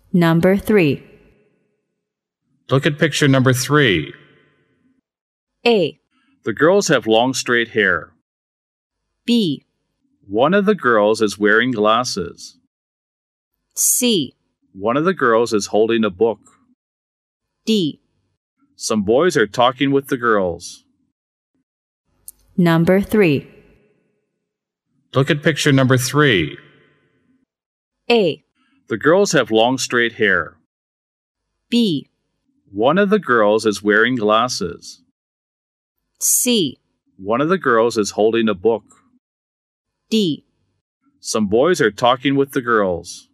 Number 3. Look at picture number 3. A. The girls have long straight hair. B. One of the girls is wearing glasses. C. One of the girls is holding a book. D. Some boys are talking with the girls. Number 3. Look at picture number 3. A. The girls have long straight hair. B. One of the girls is wearing glasses. C. One of the girls is holding a book. D. Some boys are talking with the girls.